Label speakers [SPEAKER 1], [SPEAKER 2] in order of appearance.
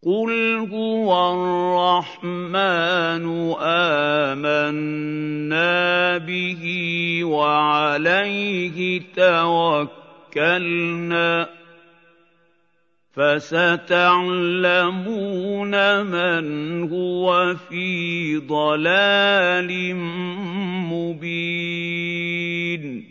[SPEAKER 1] قُلْ هُوَ الرَّحْمَٰنُ آمَنَّا بِهِ وَعَلَيْهِ تَوَكَّلْنَا ۖ فَسَتَعْلَمُونَ مَنْ هُوَ فِي ضَلَالٍ مُّبِينٍ